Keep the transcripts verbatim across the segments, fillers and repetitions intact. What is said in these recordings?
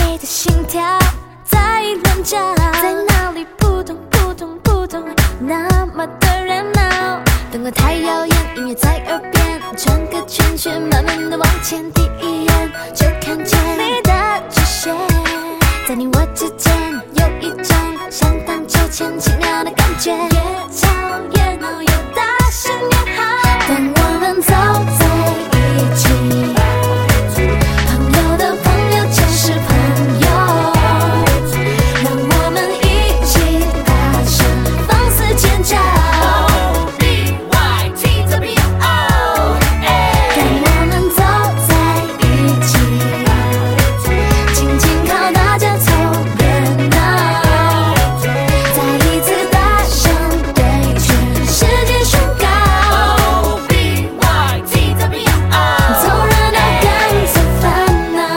谁的心跳在乱叫？在哪里扑通扑通扑通，那么的热闹。灯光太耀眼，音乐在耳边，转个圈圈，慢慢的往前，第一眼就看见你的局限。在你我之间有一种像荡秋千奇妙的感觉，越吵越闹，越大声越好。当我们走在一起，朋友的朋友就是朋友，让我们一起大声放肆尖叫。B Y T W O， 当我们走在一起，紧紧靠大家凑热闹，再一次大声对全世界宣告。B Y T W O， 凑热闹赶走烦恼。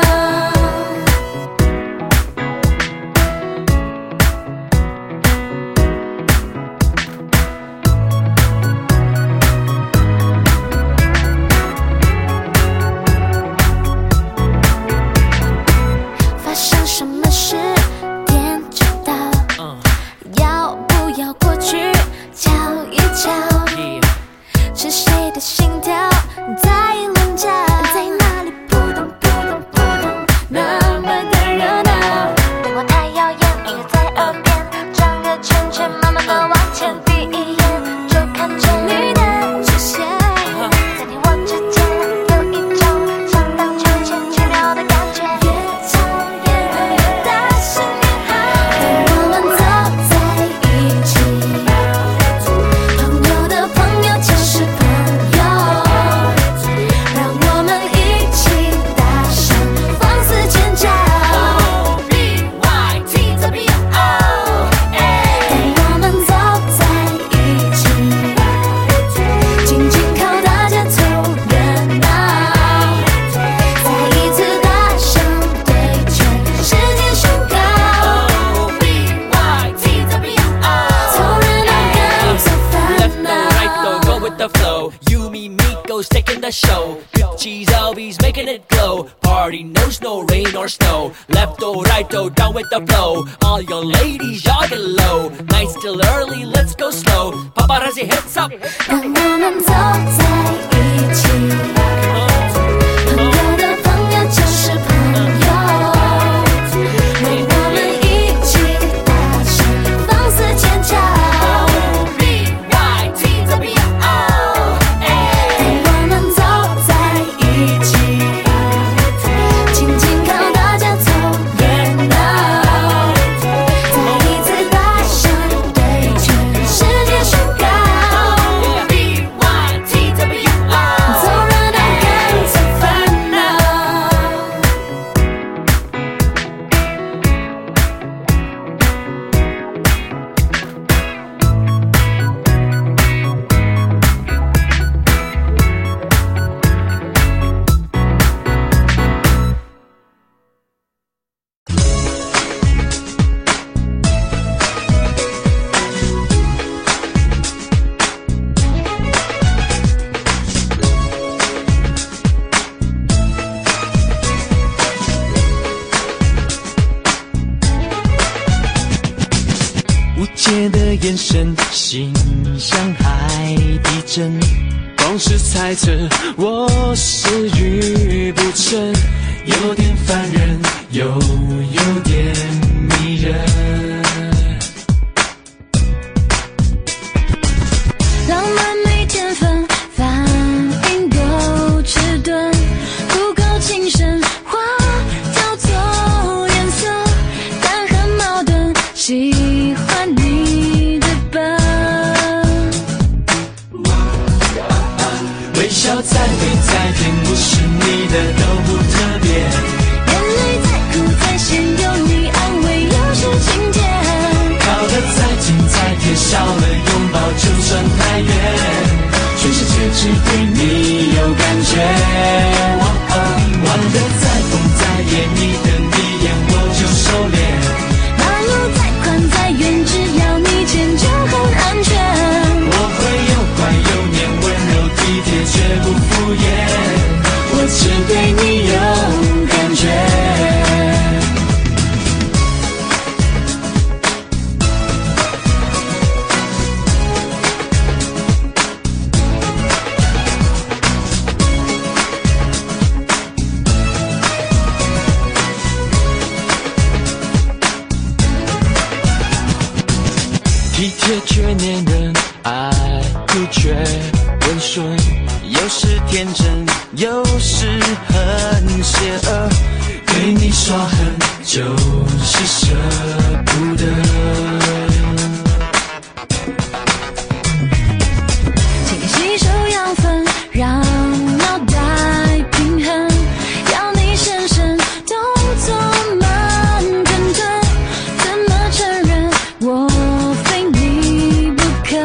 发生什么事，天知道。要不要过去瞧一瞧？是谁的心跳在乱叫？在哪里扑通扑通扑通，那么的热闹。灯光太耀眼，音乐在耳边，转个圈圈，慢慢的往前，第一眼就看见你的出现。在你我之间有一种像荡秋千奇妙的感觉，越吵越闹，越大声越好。当我们走在一起，朋友的朋友就是朋友，让我们一起大声放肆尖叫。B Y T W O， 当我们走在一起，紧紧靠大家凑热闹，再一次大声对全世界宣告。B Y T W O， 凑热闹赶走烦 Left 恼。 or right though, go with the flow. You, me, Miko's taking the show. Gucci's, L V's making it glow. Party knows no rain or snow. Left or right though, down with the flow. All your ladies, y'all get low. Night's still early, let's go slow. Paparazzi hits up. 当我们走在一起，朋友的朋友就是朋友，让我们一起大声放肆尖叫。B Y T W O， 当我们走在一起，紧紧靠大家凑热闹，再一次大声对全世界宣告。B Y T W O， 凑热闹赶走烦恼。 无解的眼神，心像海底针，光是猜测我是愚不成，有点烦人，又有点迷人。 浪漫没天分，反应都迟钝，不够精神，话叫做颜色，但很矛盾，喜欢你的笨。 微笑再美再甜，不是你的都不特别。 眼泪再苦再咸，有你安慰又是晴天。 靠得再近再贴，少了拥抱就算太远，全世界只对你有感觉。哦哦，玩得再疯再野，你的迷眼我就收敛。 马路再宽再远，只要你牵就很安全。 我会又乖又黏，温柔体贴绝不敷衍，我只对你有感觉。 体贴却黏人，爱哭却温顺，有时天真，有时很邪恶。对你耍狠，就是舍不得。 请吸收养分，让脑袋平衡，要你深深动作慢吞吞，怎么承认我非你不可？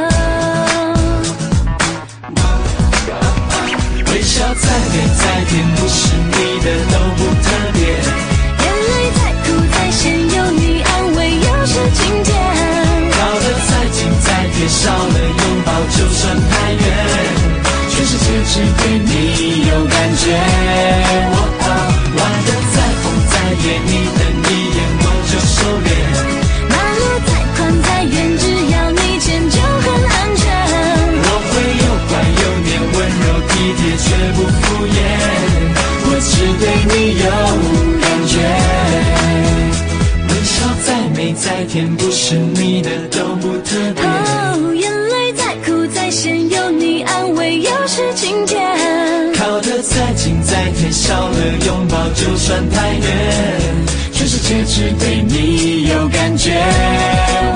微笑再美再甜，不是你的都不特别。 眼泪再苦再咸，有你安慰又是晴天。 靠得再近再贴，少了拥抱就算太远。全世界只对你有感觉。我哦，玩得再疯再野，你瞪一眼我就收敛。 马路再宽再远，只要你牵就很安全。 我会又乖又黏，温柔体贴却不敷衍。我只对你有感觉。微笑再美再甜，不是你的都不特别。 哦，眼泪再苦再咸，有你安慰又是晴天。 靠得再近再贴，少了拥抱就算太远。全世界只对你有感觉。